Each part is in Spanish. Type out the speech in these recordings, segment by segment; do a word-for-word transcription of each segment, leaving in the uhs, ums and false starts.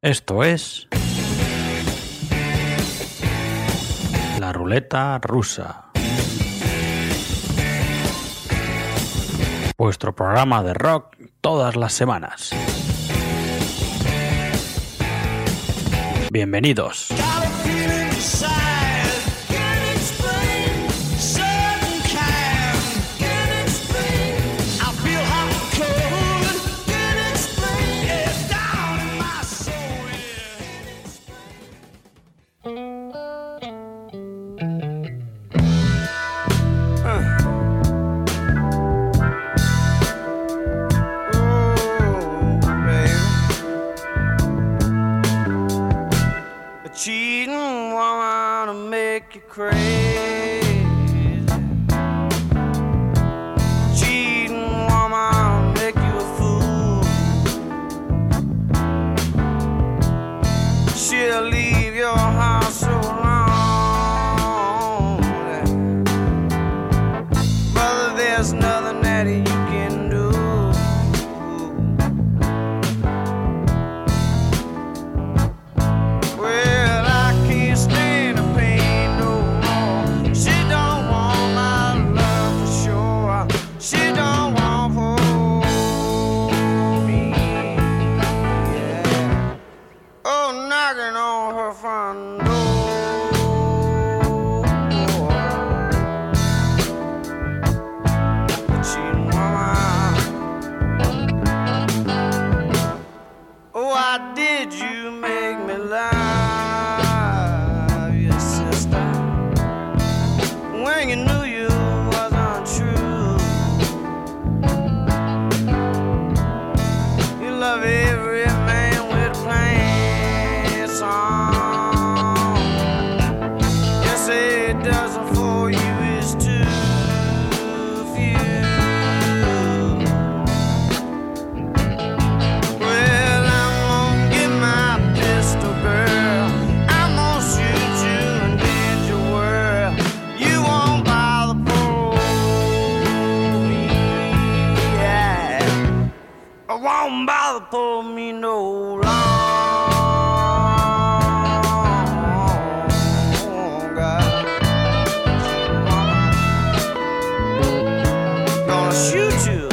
Esto es La Ruleta Rusa, vuestro programa de rock todas las semanas. Bienvenidos. Cheating woman to make you crazy. Cheating woman to make you a fool. She'll leave your house so long, brother, there's nothing that you can do. Won't bother for me no longer. Gonna shoot you.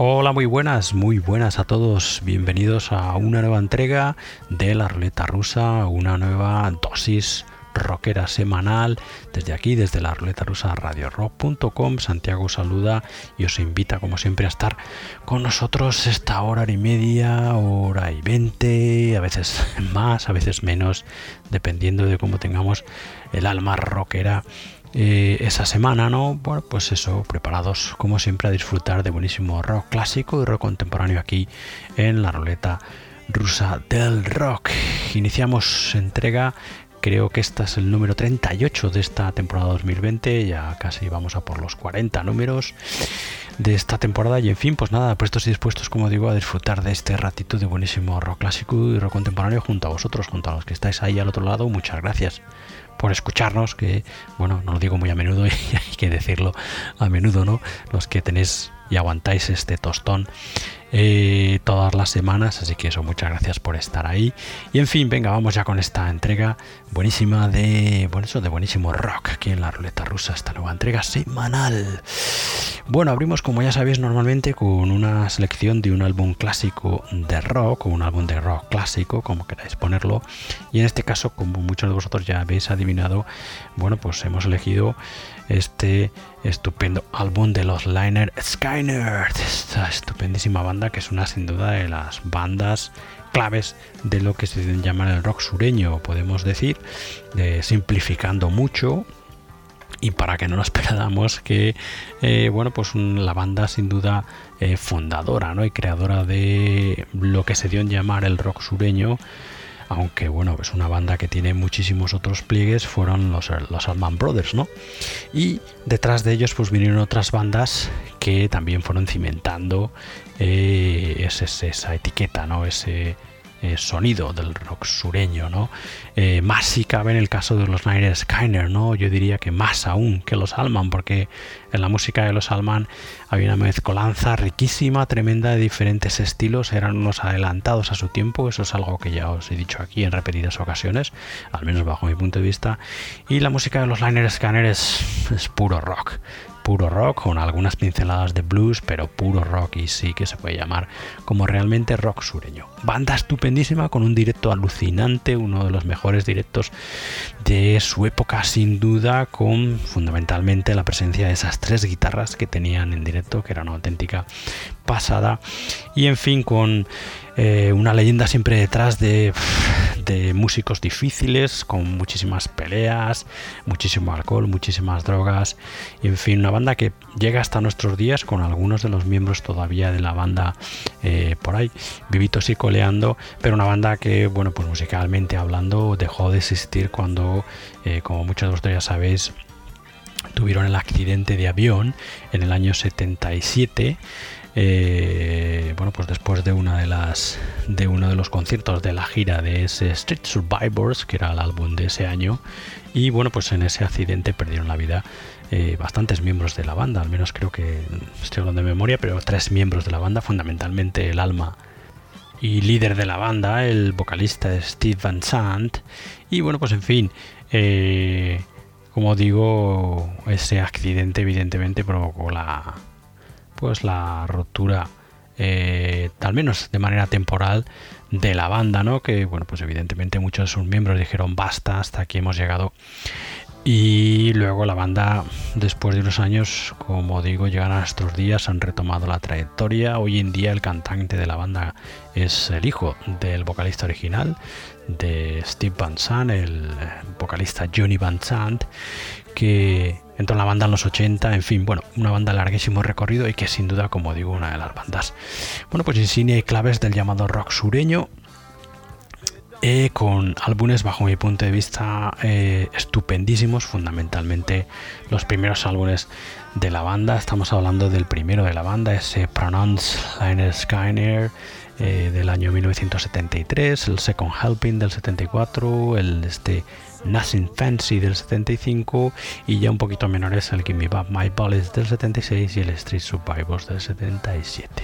Hola, muy buenas, muy buenas a todos. Bienvenidos a una nueva entrega de La Ruleta Rusa, una nueva dosis rockera semanal desde aquí, desde La Ruleta Rusa, radio rock punto com. Santiago saluda y os invita, como siempre, a estar con nosotros esta hora y media, hora y veinte, a veces más, a veces menos, dependiendo de cómo tengamos el alma rockera Eh, esa semana, ¿no? Bueno, pues eso, preparados como siempre a disfrutar de buenísimo rock clásico y rock contemporáneo aquí en La Ruleta Rusa del Rock. Iniciamos entrega, creo que esta es el número treinta y ocho de esta temporada dos mil veinte, ya casi vamos a por los cuarenta números de esta temporada y en fin, pues nada, prestos y dispuestos, como digo, a disfrutar de este ratito de buenísimo rock clásico y rock contemporáneo junto a vosotros, junto a los que estáis ahí al otro lado. Muchas gracias por escucharnos, que bueno, no lo digo muy a menudo y hay que decirlo a menudo, ¿no? Los que tenéis y aguantáis este tostón eh, todas las semanas, así que eso, muchas gracias por estar ahí. Y en fin, venga, vamos ya con esta entrega buenísima de, bueno, eso de buenísimo rock aquí en La Ruleta Rusa, esta nueva entrega semanal. Bueno, abrimos, como ya sabéis, normalmente con una selección de un álbum clásico de rock, o un álbum de rock clásico, como queráis ponerlo, y en este caso, como muchos de vosotros ya habéis adivinado, bueno, pues hemos elegido este estupendo álbum de los Lynyrd Skynyrd, esta estupendísima banda que es una sin duda de las bandas claves de lo que se llama el rock sureño, podemos decir, eh, simplificando mucho. Y para que no nos perdamos que, eh, bueno, pues un, la banda sin duda eh, fundadora, ¿no? Y creadora de lo que se dio en llamar el rock sureño, aunque bueno, es una banda que tiene muchísimos otros pliegues, fueron los, los Allman Brothers, ¿no? Y detrás de ellos pues vinieron otras bandas que también fueron cimentando eh, ese, esa etiqueta, ¿no? Ese Eh, sonido del rock sureño, ¿no? Eh, más si cabe en el caso de los Lynyrd Skynyrd, ¿no? Yo diría que más aún que los Allman, porque en la música de los Allman había una mezcolanza riquísima, tremenda, de diferentes estilos, eran unos adelantados a su tiempo, eso es algo que ya os he dicho aquí en repetidas ocasiones, al menos bajo mi punto de vista, y la música de los Lynyrd Skynyrd es, es puro rock. Puro rock, con algunas pinceladas de blues, pero puro rock, y sí que se puede llamar como realmente rock sureño. Banda estupendísima, con un directo alucinante, uno de los mejores directos de su época sin duda, con fundamentalmente la presencia de esas tres guitarras que tenían en directo, que era una auténtica pasada, y en fin, con eh, una leyenda siempre detrás de, de músicos difíciles, con muchísimas peleas, muchísimo alcohol, muchísimas drogas, y en fin, una banda que llega hasta nuestros días, con algunos de los miembros todavía de la banda eh, por ahí vivitos y coleando, pero una banda que, bueno, pues musicalmente hablando dejó de existir cuando, eh, como muchos de vosotros ya sabéis, tuvieron el accidente de avión en el año setenta y siete. Eh, bueno, pues después de una de las de uno de los conciertos de la gira de ese Street Survivors, que era el álbum de ese año, y bueno, pues en ese accidente perdieron la vida eh, bastantes miembros de la banda, al menos creo que, estoy hablando de memoria, pero tres miembros de la banda, fundamentalmente el alma y líder de la banda, el vocalista Steve Van Sant. Y bueno, pues en fin, eh, como digo, ese accidente evidentemente provocó la pues la ruptura, eh, al menos de manera temporal, de la banda, ¿no? Que bueno, pues evidentemente muchos de sus miembros dijeron basta, hasta aquí hemos llegado. Y luego la banda, después de unos años, como digo, llegan a nuestros días, han retomado la trayectoria. Hoy en día el cantante de la banda es el hijo del vocalista original, de Steve Van Sant, el vocalista Johnny Van Sant, que entró en la banda en los ochenta. En fin, bueno, una banda de larguísimo recorrido y que sin duda, como digo, una de las bandas, bueno, pues insignia y claves del llamado rock sureño. Eh, con álbumes, bajo mi punto de vista, eh, estupendísimos, fundamentalmente los primeros álbumes de la banda. Estamos hablando del primero de la banda, ese Pronounce Lynyrd Skynyrd, eh, del año mil novecientos setenta y tres, el Second Helping del setenta y cuatro, el este Nothing Fancy del setenta y cinco, y ya un poquito menores el Give Me Back My Bullets del setenta y seis y el Street Survivors del setenta y siete.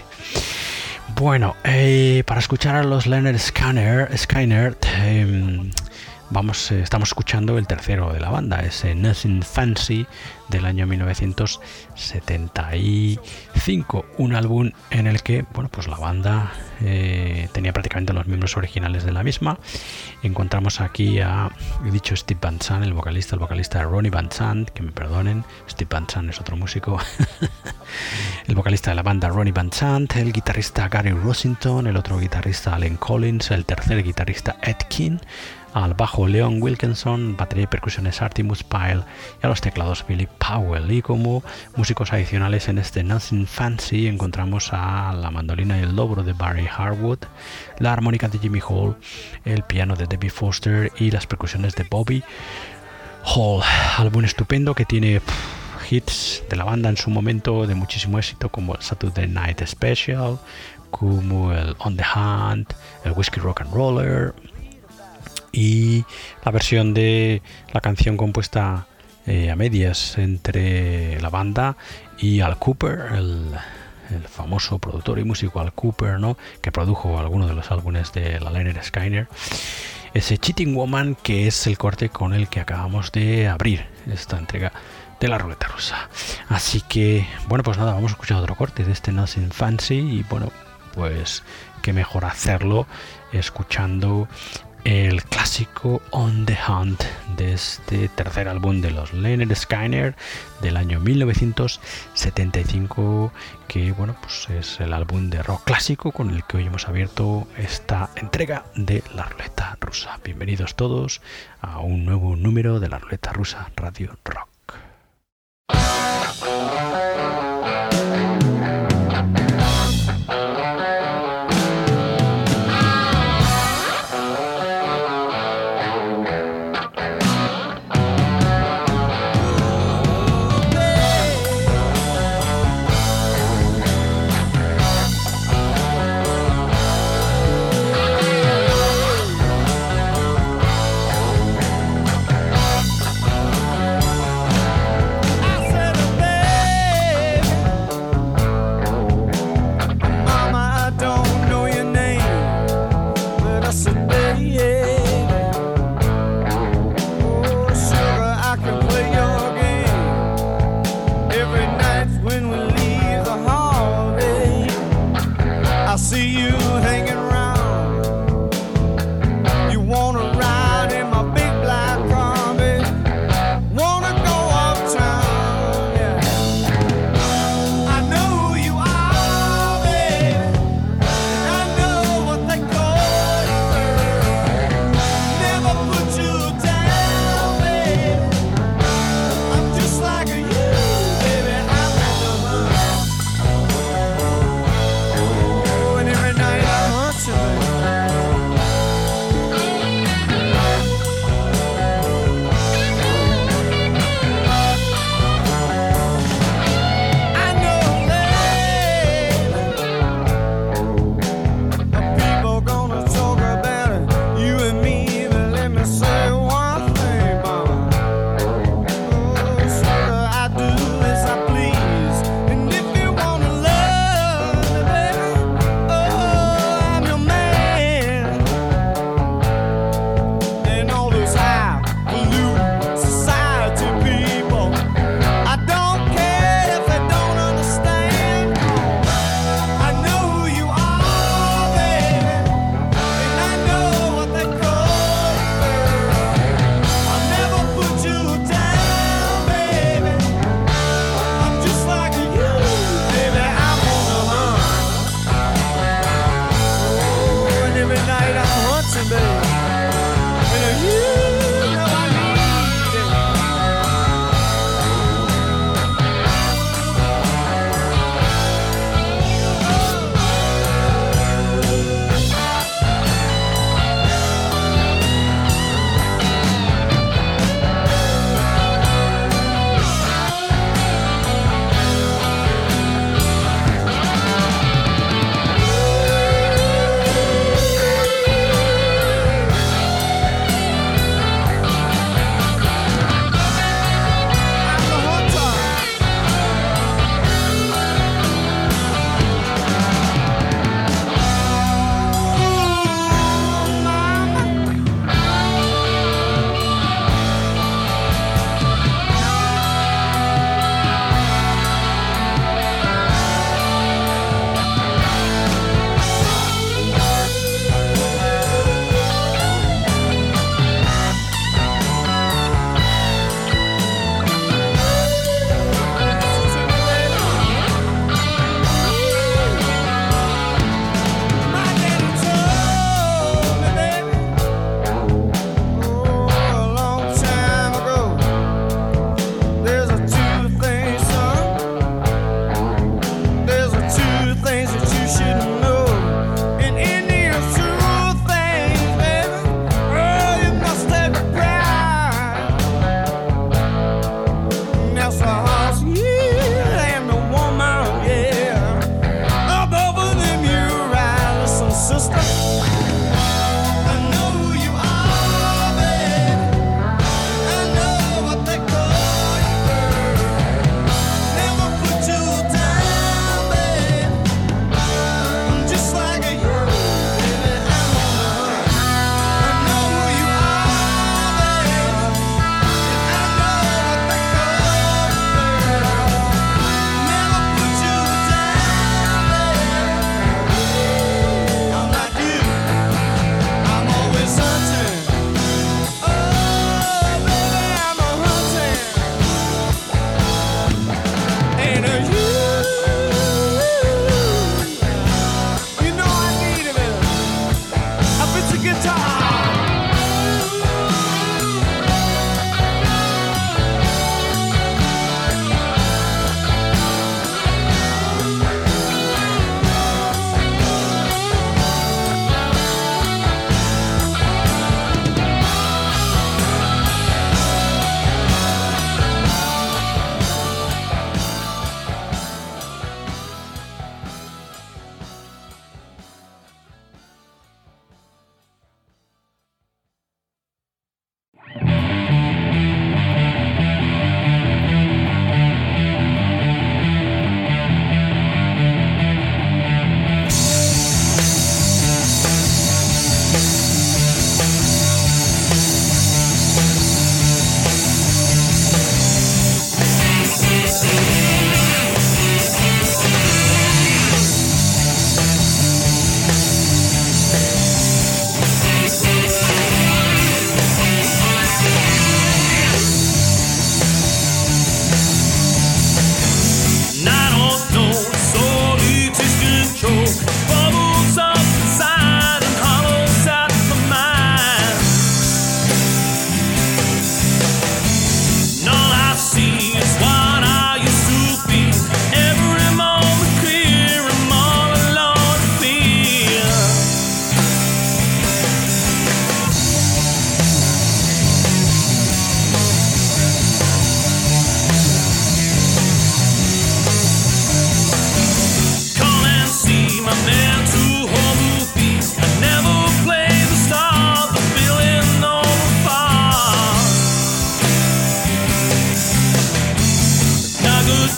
Bueno, eh, para escuchar a los Lynyrd Skynyrd, Skynyrd eh, vamos, eh, estamos escuchando el tercero de la banda, ese Nothing Fancy del año mil novecientos setenta y cinco, un álbum en el que, bueno, pues la banda eh, tenía prácticamente los miembros originales de la misma. Encontramos aquí a, he dicho Steve Van Zandt, el vocalista, el vocalista de Ronnie Van Zant, que me perdonen, Steve Van Zandt es otro músico, el vocalista de la banda Ronnie Van Zant, el guitarrista Gary Rossington, el otro guitarrista Allen Collins, el tercer guitarrista Ed King, al bajo Leon Wilkinson, batería y percusiones Artemus Pyle y a los teclados Billy Powell. Y como músicos adicionales en este Nothing Fancy encontramos a la mandolina y el dobro de Barry Harwood, la armónica de Jimmy Hall, el piano de Debbie Foster y las percusiones de Bobby Hall. Álbum estupendo que tiene pff, hits de la banda en su momento de muchísimo éxito, como el Saturday Night Special, como el On the Hunt, el Whiskey Rock and Roller y la versión de la canción compuesta eh, a medias entre la banda y Al Cooper, el, el famoso productor y músico Al Cooper, ¿no?, que produjo algunos de los álbumes de la Lynyrd Skynyrd. Ese Cheating Woman, que es el corte con el que acabamos de abrir esta entrega de la ruleta rusa. Así que, bueno, pues nada, vamos a escuchar otro corte de este Nothing Fancy y bueno, pues qué mejor hacerlo escuchando el clásico On the Hunt de este tercer álbum de los Lynyrd Skynyrd del año mil novecientos setenta y cinco, que bueno, pues es el álbum de rock clásico con el que hoy hemos abierto esta entrega de la ruleta rusa. Bienvenidos todos a un nuevo número de la ruleta rusa Radio Rock. Oh,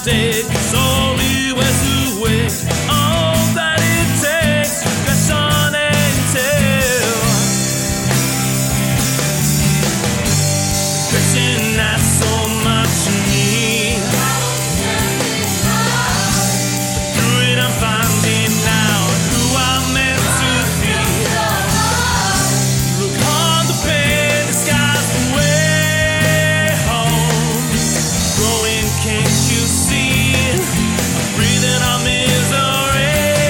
take us always away. All that it takes to press on and tell. Regretting not so much of me. Through it I'm finding out who I'm meant to be. Look on the pain, the sky's the way home. Growing, can't you see? I'm breathing on misery.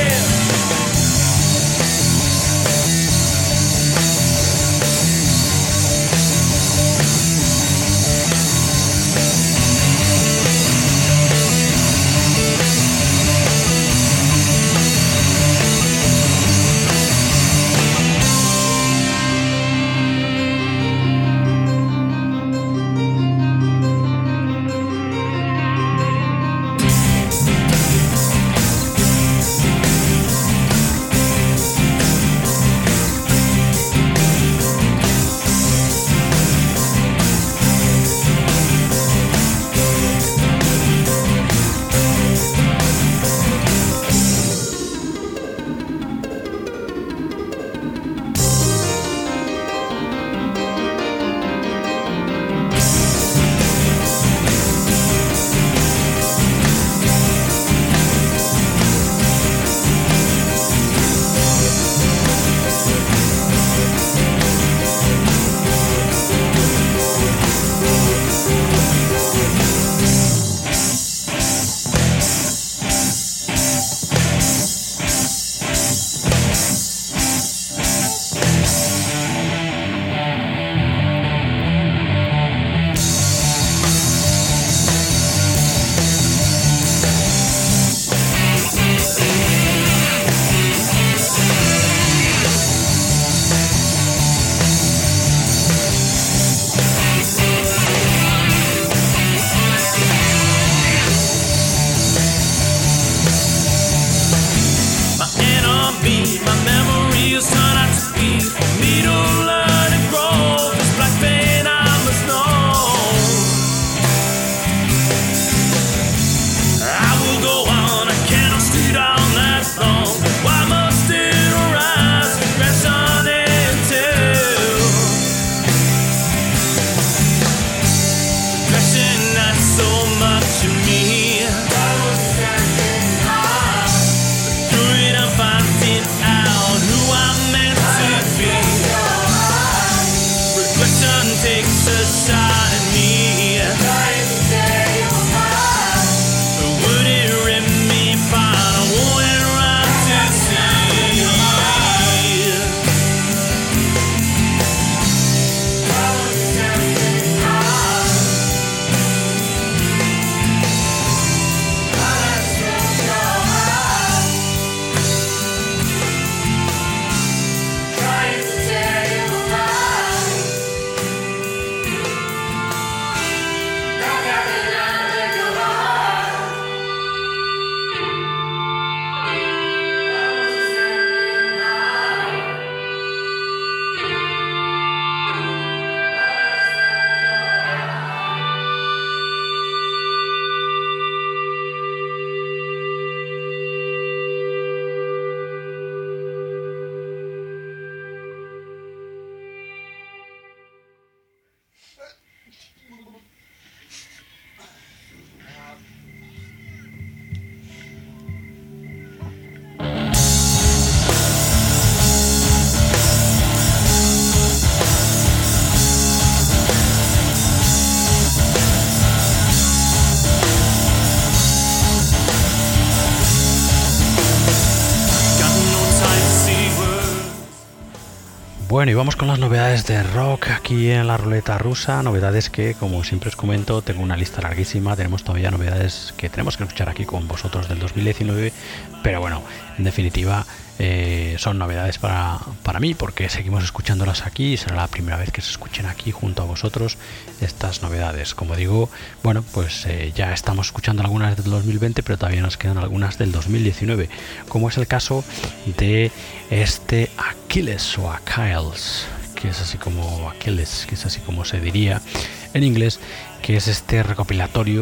Bueno, y vamos con las novedades de rock aquí en la ruleta rusa. Novedades que, como siempre os comento, tengo una lista larguísima. Tenemos todavía novedades que tenemos que escuchar aquí con vosotros del dos mil diecinueve. Pero bueno, en definitiva, eh, son novedades para, para mí, porque seguimos escuchándolas aquí y será la primera vez que se escuchen aquí junto a vosotros estas novedades. Como digo, bueno, pues eh, ya estamos escuchando algunas del dos mil veinte, pero todavía nos quedan algunas del dos mil diecinueve, como es el caso de este Achilles o Achilles, que es así como Achilles, que es así como se diría en inglés, que es este recopilatorio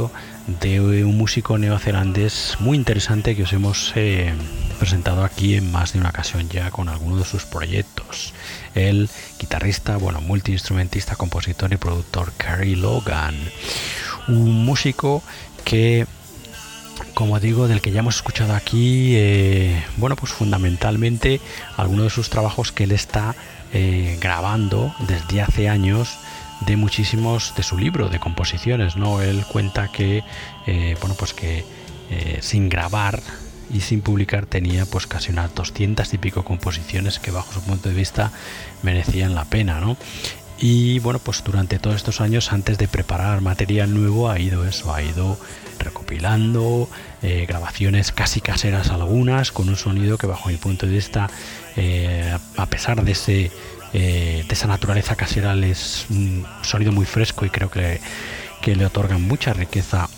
de un músico neozelandés muy interesante que os hemos eh, presentado aquí en más de una ocasión ya con alguno de sus proyectos. El guitarrista, bueno, multiinstrumentista, compositor y productor Kerry Logan. Un músico que, como digo, del que ya hemos escuchado aquí, eh, bueno, pues fundamentalmente algunos de sus trabajos que él está eh, grabando desde hace años, de muchísimos de su libro de composiciones, ¿no? Él cuenta que, eh, bueno, pues que eh, sin grabar y sin publicar tenía pues casi unas doscientas y pico composiciones que bajo su punto de vista merecían la pena, ¿no? Y bueno, pues durante todos estos años, antes de preparar material nuevo, ha ido eso, ha ido recopilando eh, grabaciones casi caseras algunas, con un sonido que bajo mi punto de vista, eh, a pesar de ese eh, de esa naturaleza casera, es un sonido muy fresco y creo que, que le otorga mucha riqueza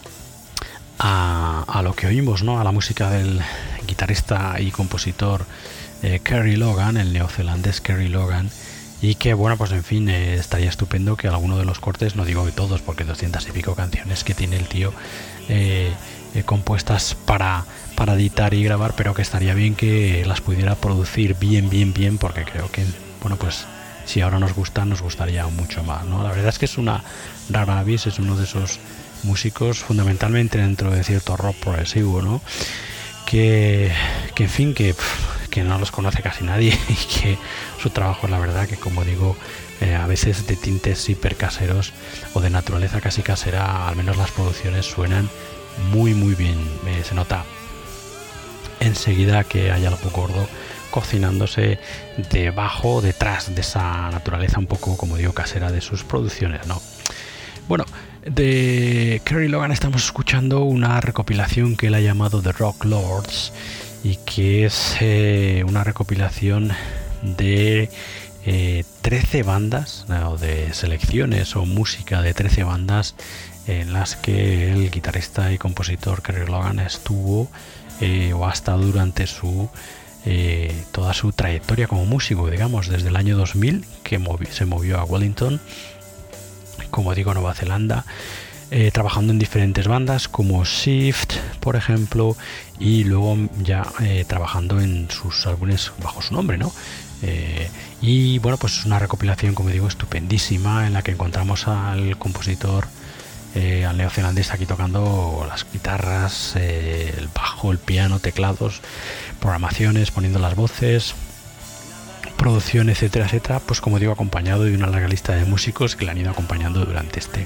a, a lo que oímos, ¿no? A la música del guitarrista y compositor eh, Kerry Logan, el neozelandés Kerry Logan. Y que bueno, pues en fin, eh, estaría estupendo que alguno de los cortes, no digo que todos, porque doscientas y pico canciones que tiene el tío eh, eh, compuestas para, para editar y grabar, pero que estaría bien que las pudiera producir bien, bien, bien, porque creo que, bueno, pues si ahora nos gustan, nos gustaría mucho más, ¿no? La verdad es que es una rara avis, es uno de esos músicos fundamentalmente dentro de cierto rock progresivo, ¿no? Que, que en fin, que... Pff, que no los conoce casi nadie y que su trabajo es la verdad que, como digo, eh, a veces de tintes hiper caseros o de naturaleza casi casera, al menos las producciones suenan muy muy bien. Eh, se nota enseguida que hay algo gordo cocinándose debajo, detrás de esa naturaleza un poco, como digo, casera de sus producciones, ¿no? Bueno, de Kerry Logan estamos escuchando una recopilación que él ha llamado The Rock Lords, y que es eh, una recopilación de eh, trece bandas, o de selecciones o música de trece bandas en las que el guitarrista y compositor Kerry Logan estuvo eh, o ha estado durante su eh, toda su trayectoria como músico, digamos, desde el año dos mil, que movi- se movió a Wellington, como digo, Nueva Zelanda, Eh, trabajando en diferentes bandas como Shift, por ejemplo, y luego ya eh, trabajando en sus álbumes bajo su nombre, ¿no? Eh, y bueno, pues es una recopilación, como digo, estupendísima, en la que encontramos al compositor, eh, al neozelandés, aquí tocando las guitarras, eh, el bajo, el piano, teclados, programaciones, poniendo las voces, producción, etcétera, etcétera, pues como digo, acompañado de una larga lista de músicos que le han ido acompañando durante este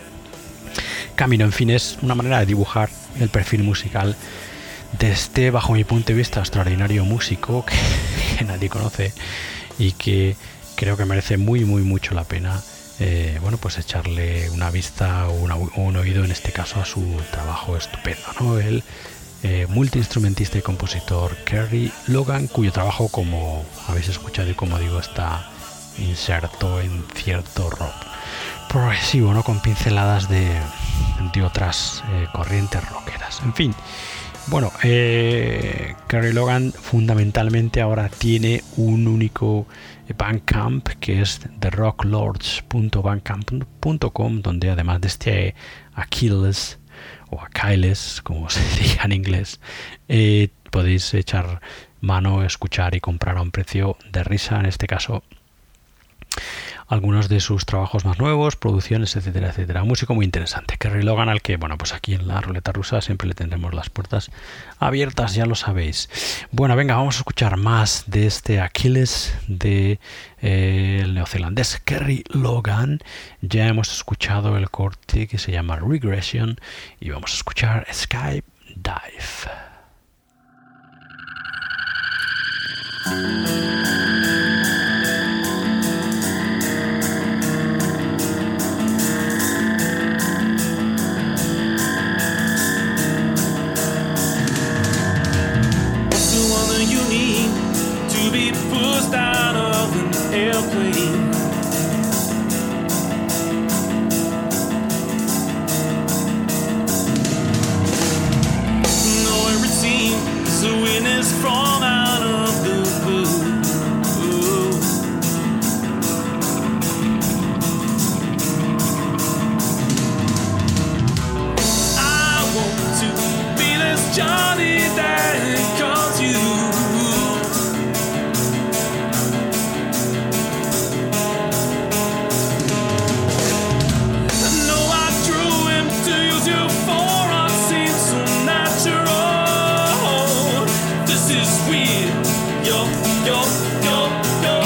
camino. En fin, es una manera de dibujar el perfil musical de este, bajo mi punto de vista, extraordinario músico que, que nadie conoce y que creo que merece muy muy mucho la pena eh, bueno, pues echarle una vista o, una, o un oído, en este caso, a su trabajo estupendo, ¿no? El eh, multiinstrumentista y compositor Kerry Logan, cuyo trabajo, como habéis escuchado y como digo, está inserto en cierto rock progresivo, ¿no? Con pinceladas de, de otras eh, corrientes rockeras. En fin, bueno, eh, Kerry Logan fundamentalmente ahora tiene un único Bandcamp, que es the rock lords punto bandcamp punto com, donde además de este Achilles o Achilles, como se diga en inglés, eh, podéis echar mano, escuchar y comprar a un precio de risa, en este caso, algunos de sus trabajos más nuevos, producciones, etcétera, etcétera. Un músico muy interesante, Kerry Logan, al que, bueno, pues aquí en la Ruleta Rusa siempre le tendremos las puertas abiertas, ya lo sabéis. Bueno, venga, vamos a escuchar más de este Achilles de eh, el neozelandés Kerry Logan. Ya hemos escuchado el corte que se llama Regression y vamos a escuchar Skype Dive. Pushed out of an airplane. Nowhere it seems the wind is from out of the blue. Johnny that calls you. I know I drew him to use you for art, seems so natural. This is weird. Yo, yo, yo, yo.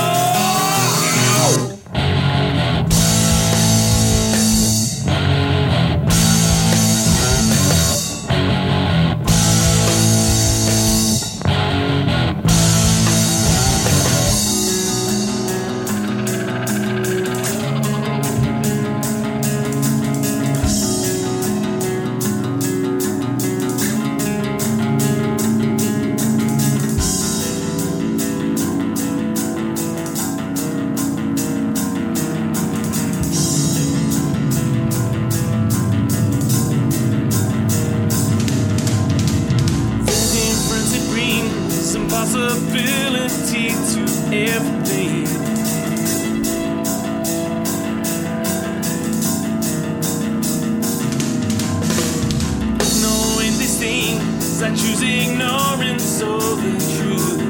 Possibility to everything. Knowing these things, I choose ignorance over truth.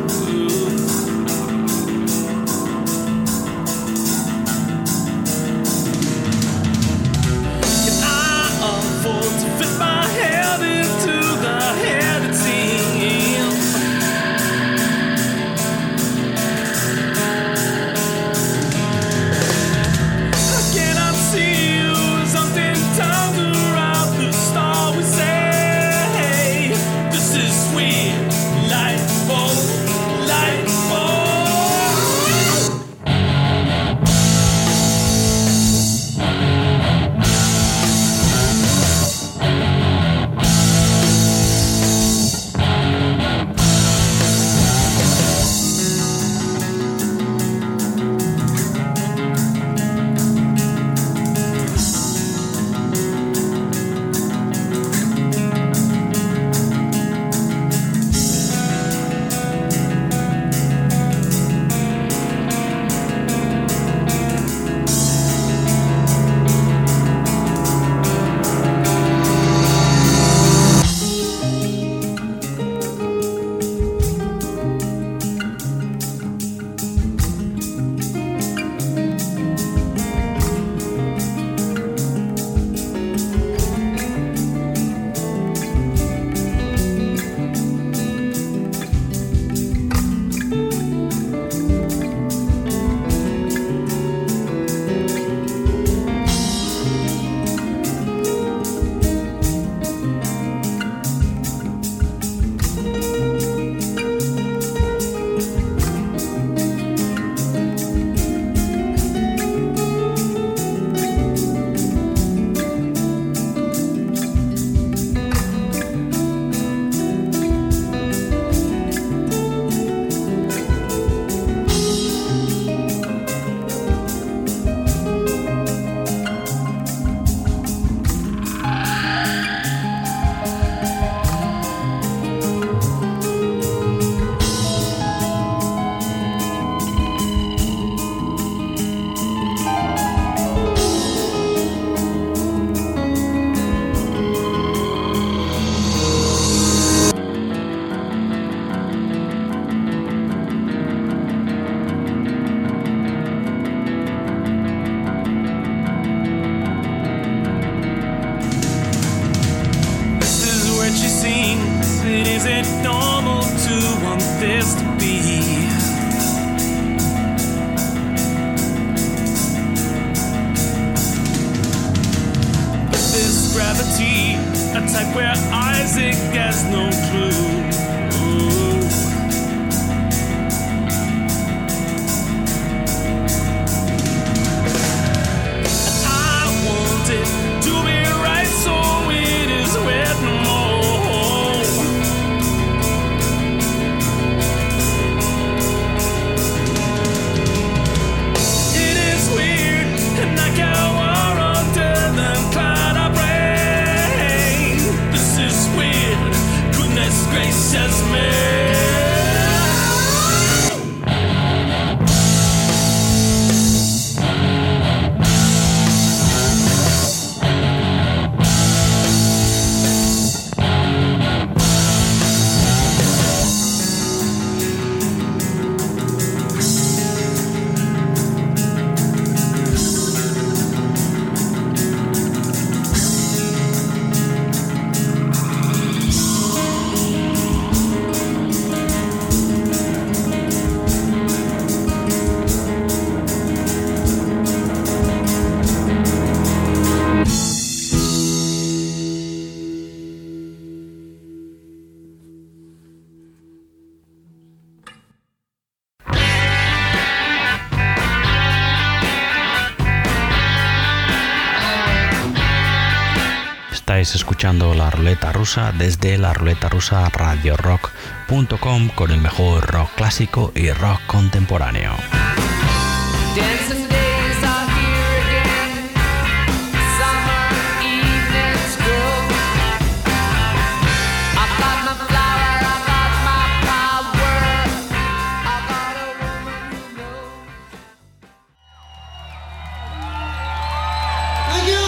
Can I afford to fit my head into the head it seems? Is it normal to want this to be? But this gravity, a type where Isaac has no clue. Ooh. I want it to be right, so it is wet no more. Grace Estáis escuchando La Ruleta Rusa desde la ruleta rusa radio rock punto com con el mejor rock clásico y rock contemporáneo. Dancing days are here again. Summer evenings grow. I got my flower, I got my power. I got a woman who knows. Thank you.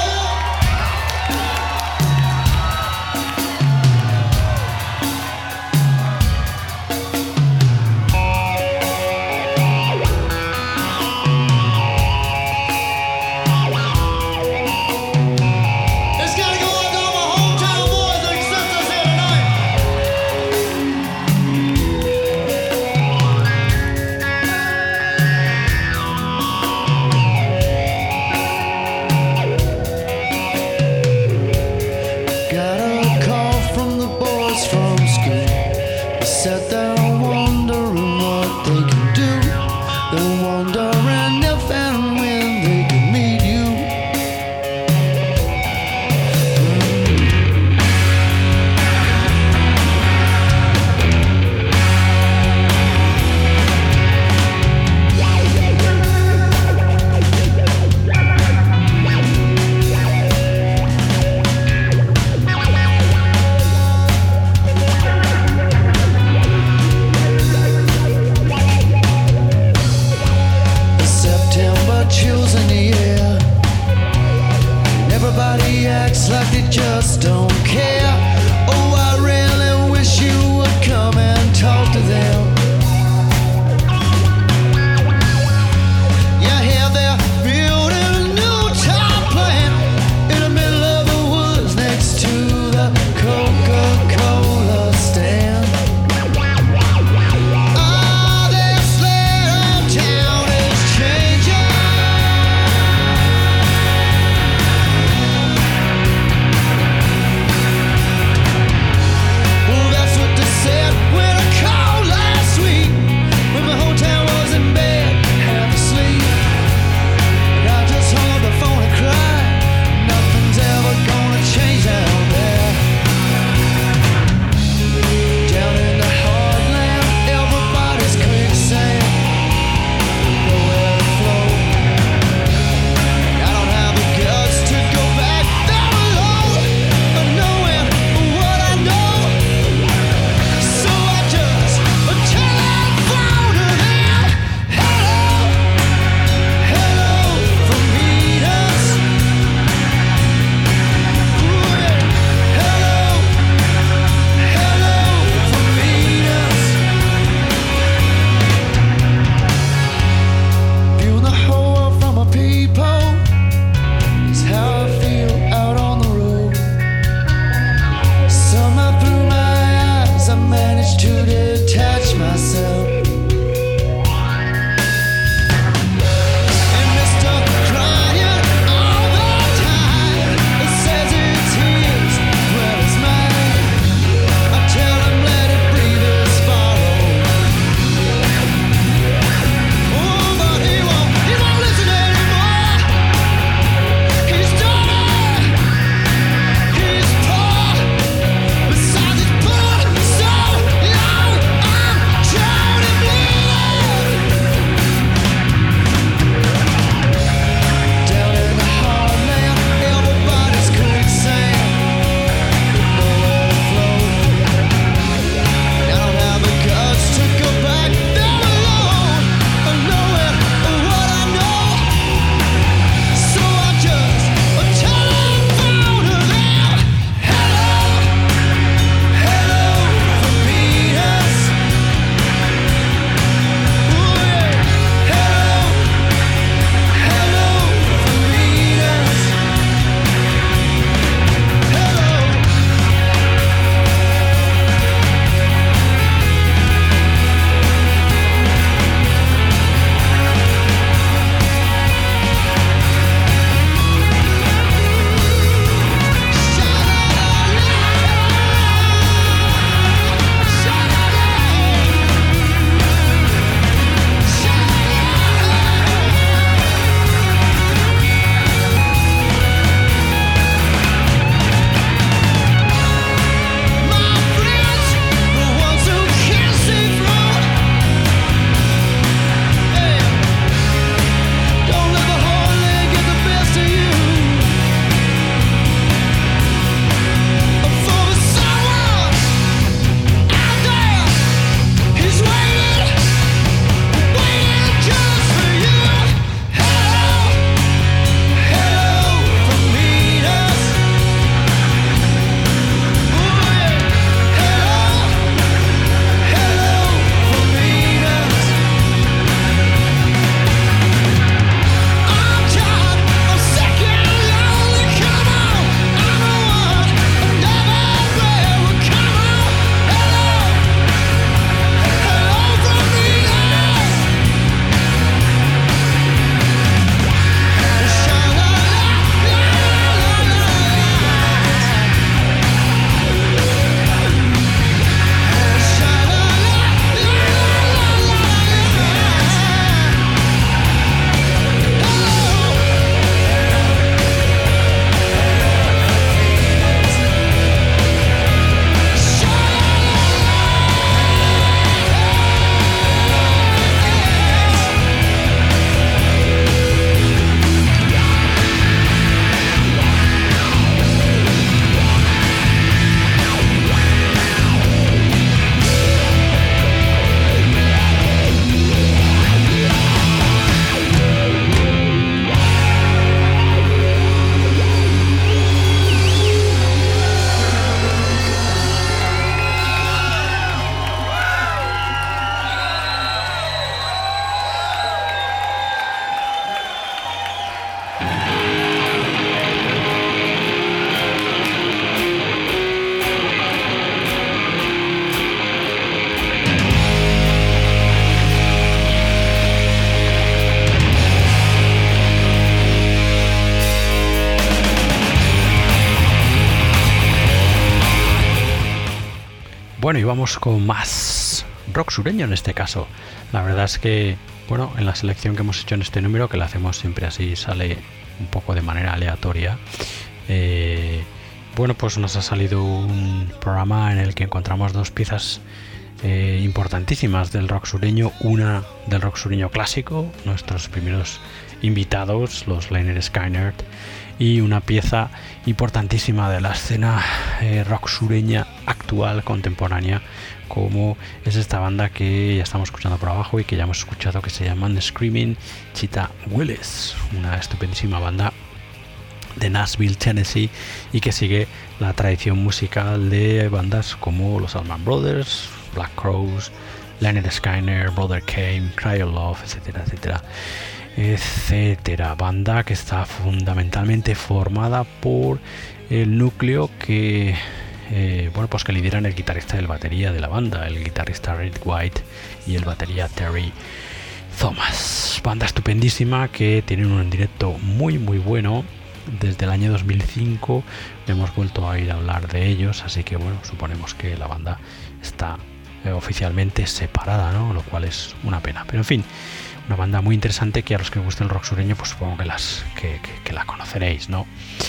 Bueno, y vamos con más rock sureño en este caso. La verdad es que, bueno, en la selección que hemos hecho en este número, que la hacemos siempre así, sale un poco de manera aleatoria, eh, bueno, pues nos ha salido un programa en el que encontramos dos piezas eh, importantísimas del rock sureño. Una del rock sureño clásico, nuestros primeros invitados, los Lynyrd Skynyrd, y una pieza importantísima de la escena eh, rock sureña actual, contemporánea, como es esta banda que ya estamos escuchando por abajo y que ya hemos escuchado, que se llaman Screaming Cheetah Willis, una estupendísima banda de Nashville, Tennessee, y que sigue la tradición musical de bandas como los Allman Brothers, Black Crowes, Lynyrd Skynyrd, Brother Kane, Cry of Love, etcétera, etcétera, etcétera. Banda que está fundamentalmente formada por el núcleo que eh, bueno, pues que lideran el guitarrista y el batería de la banda, el guitarrista Red White, y el batería Terry Thomas. Banda estupendísima que tienen un directo muy muy bueno. Desde el año dos mil cinco hemos vuelto a ir a hablar de ellos, así que bueno, suponemos que la banda está eh, oficialmente separada, ¿no? Lo cual es una pena, pero en fin, una banda muy interesante que a los que os guste el rock sureño, pues supongo que las que, que, que la conoceréis, ¿no?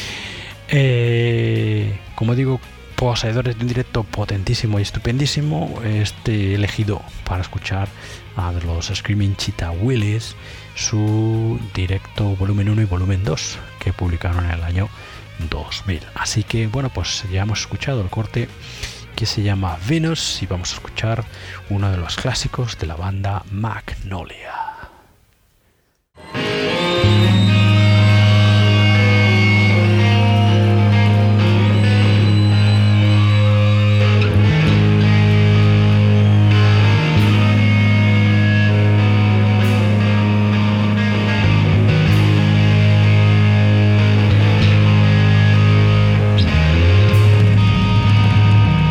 Eh, como digo, poseedores de un directo potentísimo y estupendísimo. Este elegido para escuchar a los Screaming Cheetah Willis, su directo volumen uno y volumen dos que publicaron en el año dos mil. Así que bueno, pues ya hemos escuchado el corte que se llama Venus y vamos a escuchar uno de los clásicos de la banda Magnolia.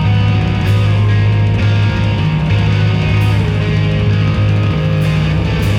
Thank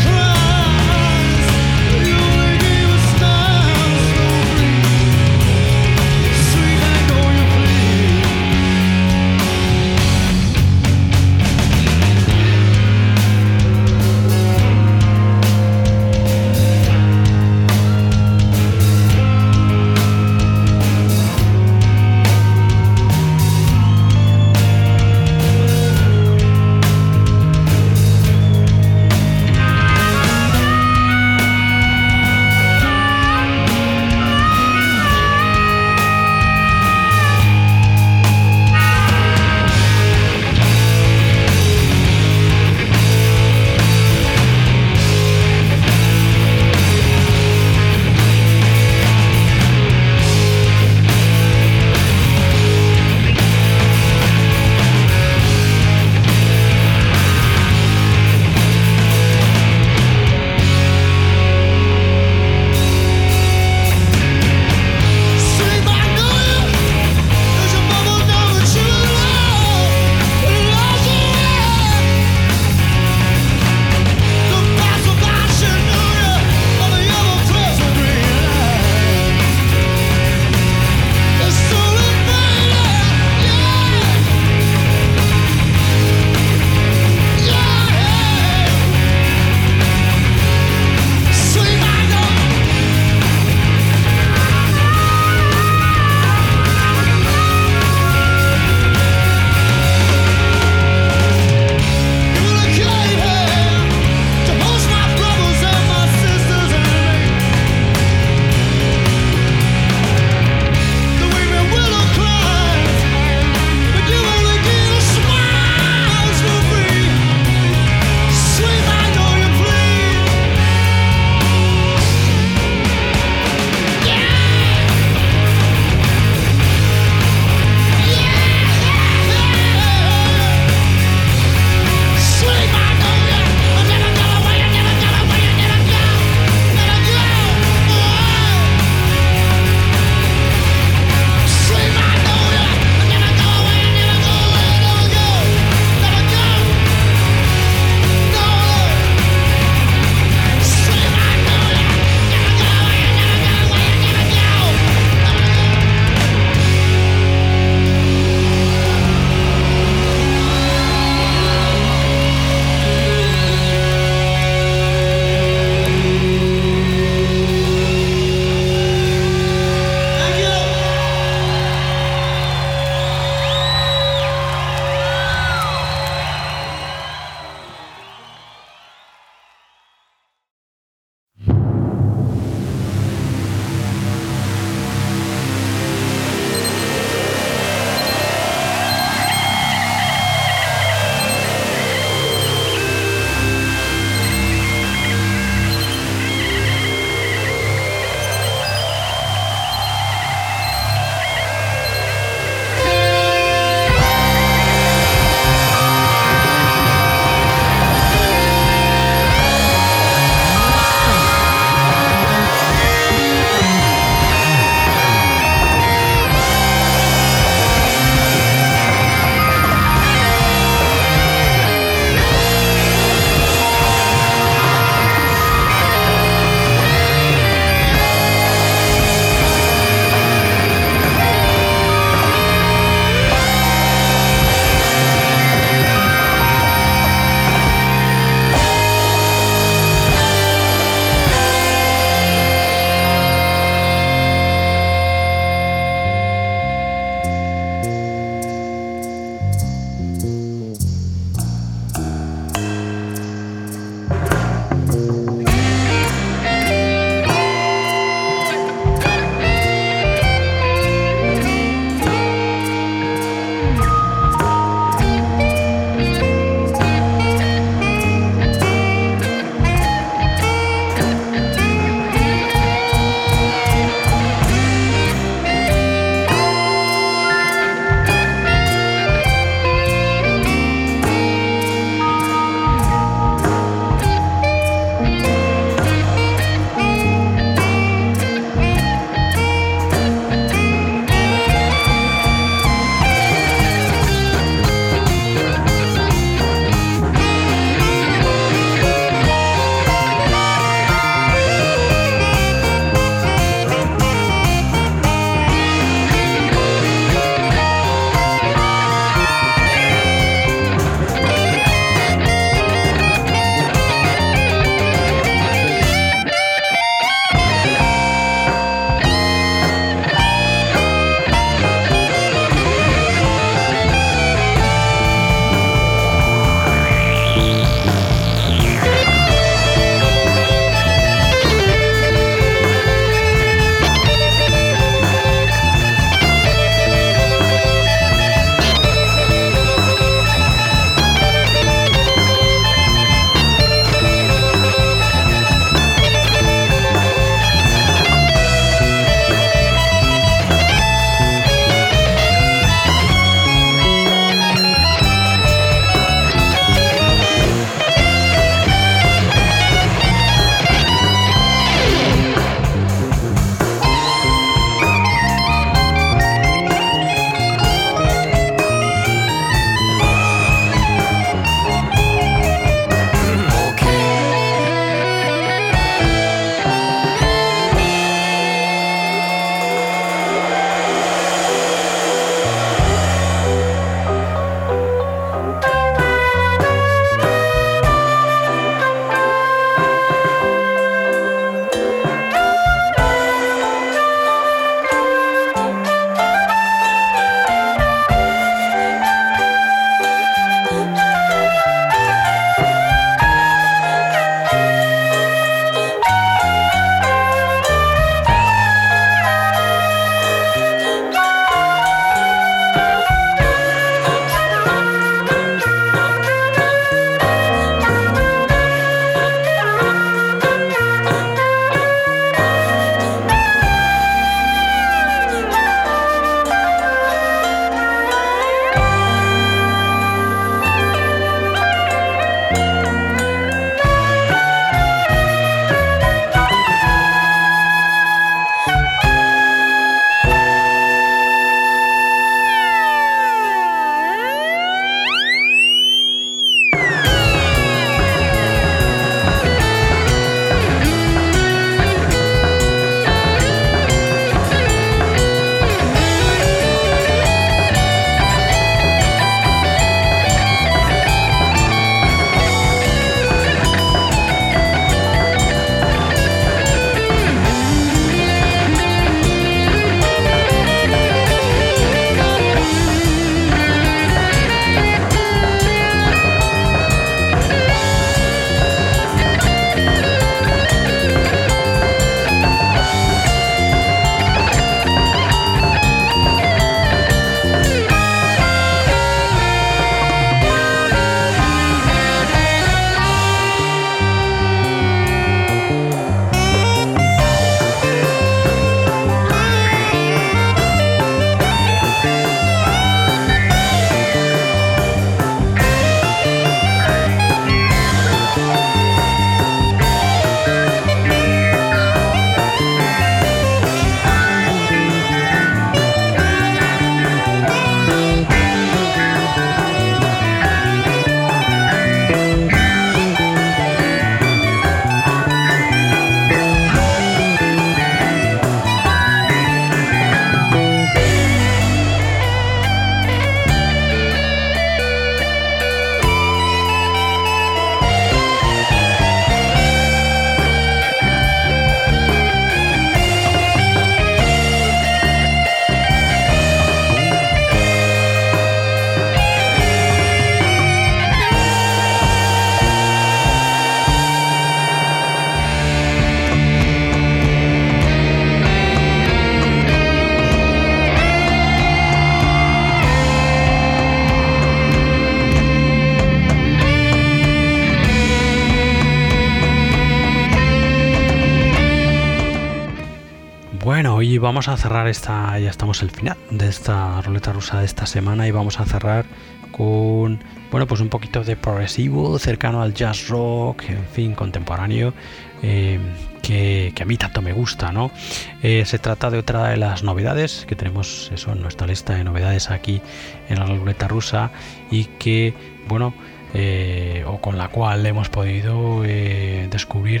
y vamos a cerrar esta, ya estamos al final de esta ruleta rusa de esta semana y vamos a cerrar con, bueno, pues un poquito de progresivo, cercano al jazz rock, en fin, contemporáneo, eh, que, que a mí tanto me gusta, ¿no? Eh, se trata de otra de las novedades que tenemos, eso, en nuestra lista de novedades aquí en la ruleta rusa y que, bueno, eh, o con la cual hemos podido eh, descubrir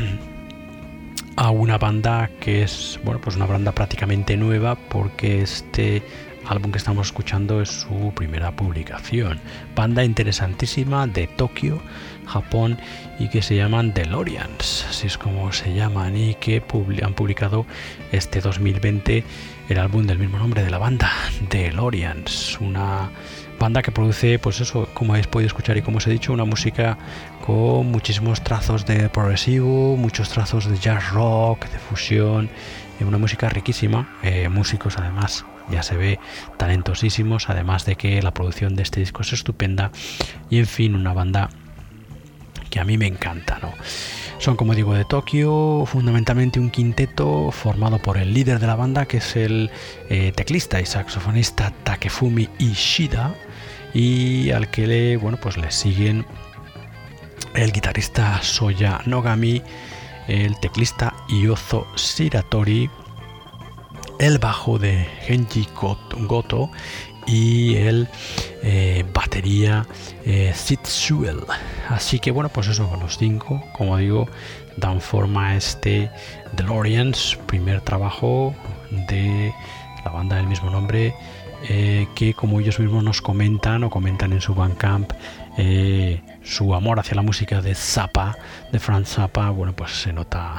a una banda que es, bueno, pues una banda prácticamente nueva, porque este álbum que estamos escuchando es su primera publicación. Banda interesantísima de Tokio, Japón, y que se llaman DeLoreans, así es como se llaman, y que publi- han publicado este dos mil veinte el álbum del mismo nombre de la banda, DeLoreans, una banda que produce, pues eso, como habéis podido escuchar y como os he dicho, una música con muchísimos trazos de progresivo, muchos trazos de jazz rock, de fusión, una música riquísima, eh, músicos además ya se ve talentosísimos, además de que la producción de este disco es estupenda y en fin, una banda que a mí me encanta, ¿no? Son, como digo, de Tokio, fundamentalmente un quinteto formado por el líder de la banda, que es el eh, teclista y saxofonista Takefumi Ishida, y al que le, bueno, pues le siguen el guitarrista Soya Nogami, el teclista Iozo Shiratori, el bajo de Genji Goto y el eh, batería eh, Zitsuel. Así que bueno, pues eso, con los cinco, como digo, dan forma a este DeLoreans, primer trabajo de la banda del mismo nombre, eh, que como ellos mismos nos comentan o comentan en su Bandcamp, eh, su amor hacia la música de Zappa, de Frank Zappa, bueno, pues se nota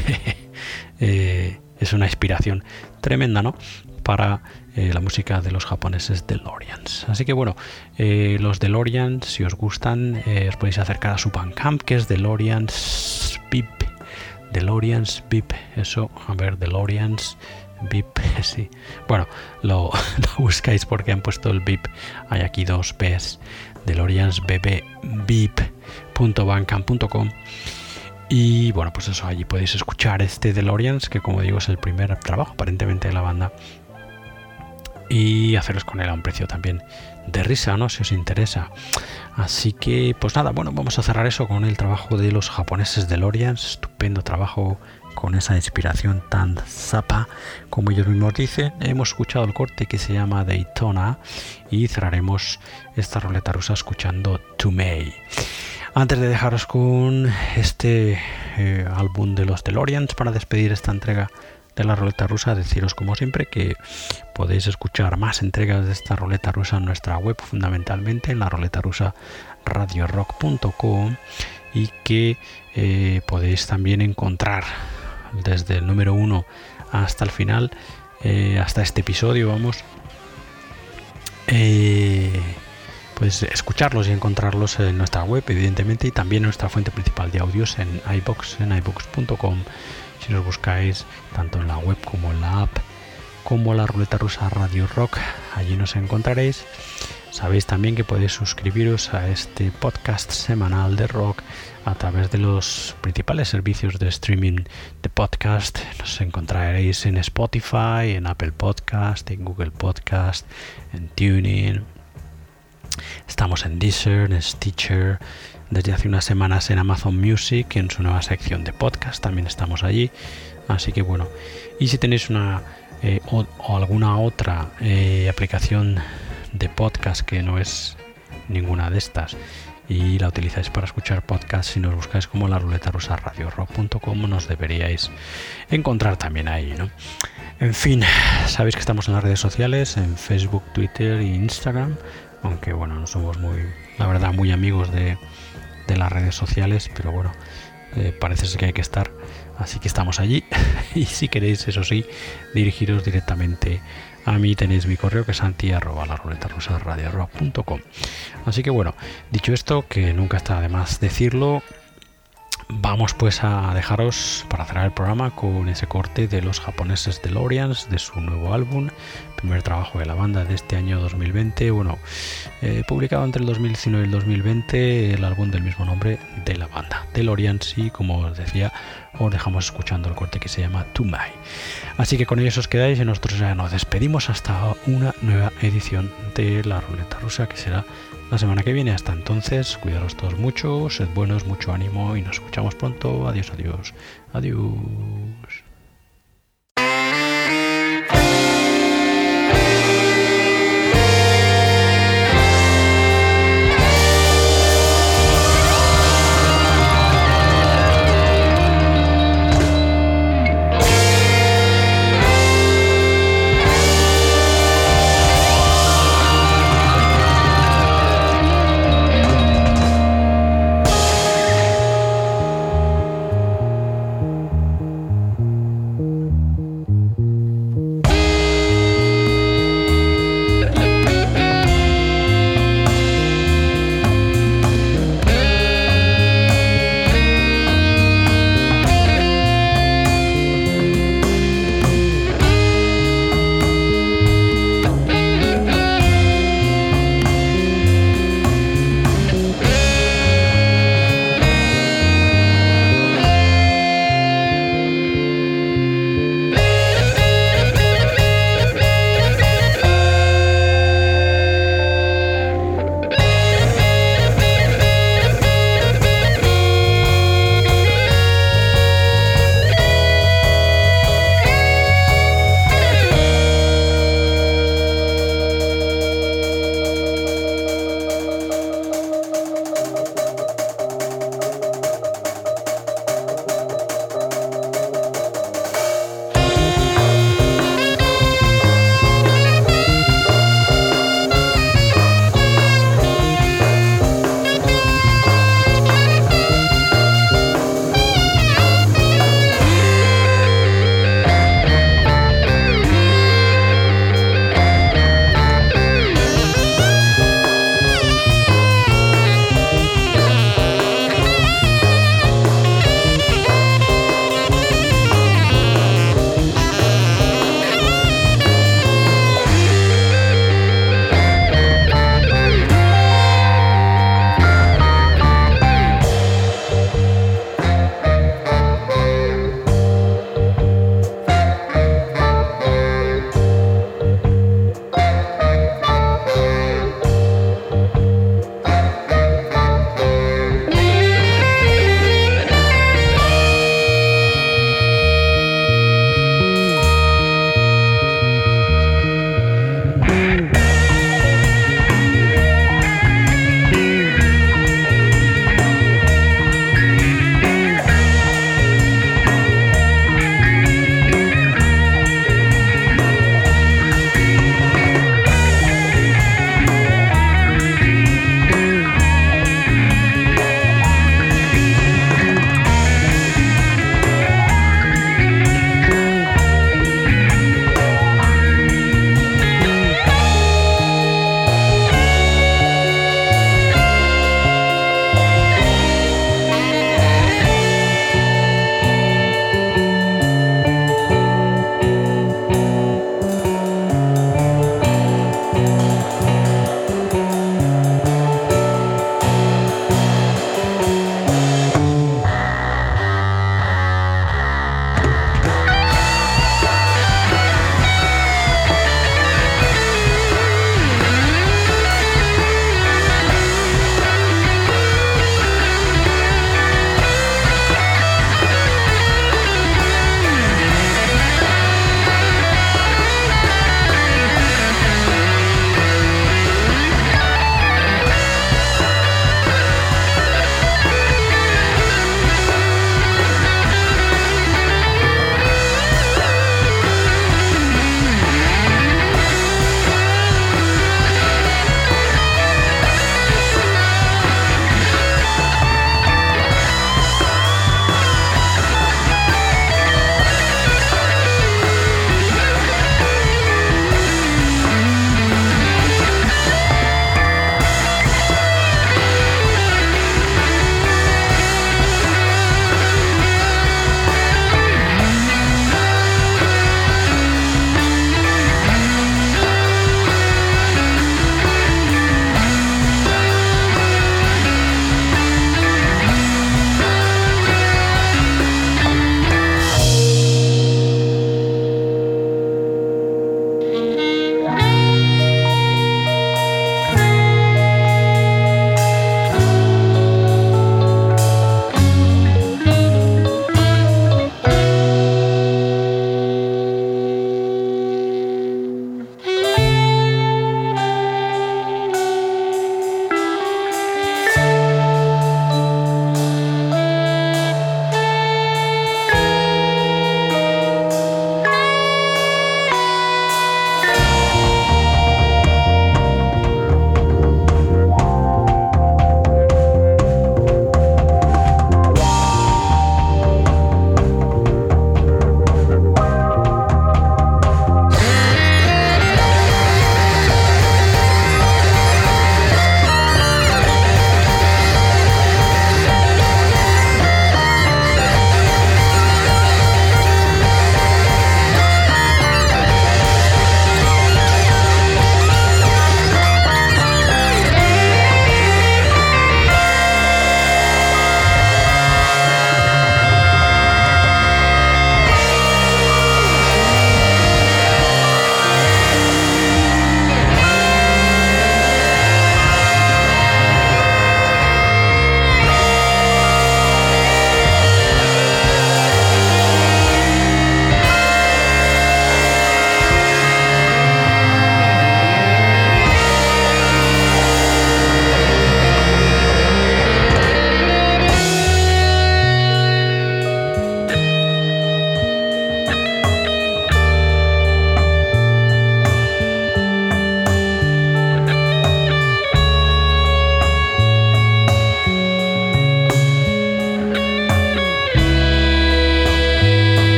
eh, es una inspiración tremenda, ¿no?, para eh, la música de los japoneses DeLoreans. Así que bueno, eh, los DeLoreans, si os gustan, eh, os podéis acercar a su Bandcamp, que es DeLoreans Beep. DeLoreans Beep, eso, a ver, DeLoreans Beep, sí. Bueno, lo, lo buscáis porque han puesto el Beep, hay aquí dos P's, DeLoreans bb beep punto bandcamp punto com. Y bueno, pues eso, allí podéis escuchar este DeLoreans, que como digo es el primer trabajo aparentemente de la banda, y haceros con él a un precio también de risa, ¿no?, si os interesa. Así que pues nada, bueno, vamos a cerrar eso con el trabajo de los japoneses DeLoreans, estupendo trabajo con esa inspiración tan Zappa como ellos mismos dicen. Hemos escuchado el corte que se llama Daytona y cerraremos esta ruleta rusa escuchando To May. Antes de dejaros con este eh, álbum de los DeLoreans para despedir esta entrega de la ruleta rusa, deciros como siempre que podéis escuchar más entregas de esta ruleta rusa en nuestra web, fundamentalmente en la ruleta rusa radio rock punto com, y que eh, podéis también encontrar desde el número uno hasta el final, eh, hasta este episodio, vamos, eh, pues escucharlos y encontrarlos en nuestra web, evidentemente, y también en nuestra fuente principal de audios en iVoox, en iVoox punto com. Si los buscáis tanto en la web como en la app, como la ruleta rusa Radio Rock, allí nos encontraréis. Sabéis también que podéis suscribiros a este podcast semanal de rock a través de los principales servicios de streaming de podcast. Nos encontraréis en Spotify, en Apple Podcast, en Google Podcast, en TuneIn. Estamos en Deezer, en Stitcher, desde hace unas semanas en Amazon Music, en su nueva sección de podcast también estamos allí. Así que bueno, y si tenéis una eh, o, o alguna otra eh, aplicación de podcast que no es ninguna de estas y la utilizáis para escuchar podcast, si nos buscáis como la ruleta rusa radio rock punto com, nos deberíais encontrar también ahí, ¿no? En fin, sabéis que estamos en las redes sociales, en Facebook, Twitter e Instagram, aunque bueno, no somos muy, la verdad, muy amigos de, de las redes sociales, pero bueno, eh, parece ser que hay que estar, así que estamos allí. Y si queréis, eso sí, dirigiros directamente a mí, tenéis mi correo, que es santi arroba la ruleta rusa radio rock punto com. Así que bueno, dicho esto, que nunca está de más decirlo, Vamos pues a dejaros para cerrar el programa con ese corte de los japoneses DeLoreans, de su nuevo álbum, primer trabajo de la banda de este año dos mil veinte, bueno, eh, publicado entre el dos mil diecinueve y el dos mil veinte, el álbum del mismo nombre de la banda, DeLoreans, y como os decía, os dejamos escuchando el corte que se llama To My. Así que con ellos os quedáis y nosotros ya nos despedimos hasta una nueva edición de La Ruleta Rusa, que será la semana que viene. Hasta entonces, cuidaros todos mucho, sed buenos, mucho ánimo y nos escuchamos pronto. Adiós, adiós, adiós.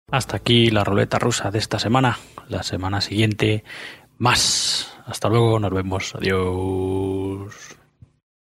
Hasta aquí la ruleta rusa de esta semana. La semana siguiente, más. Hasta luego, nos vemos. Adiós.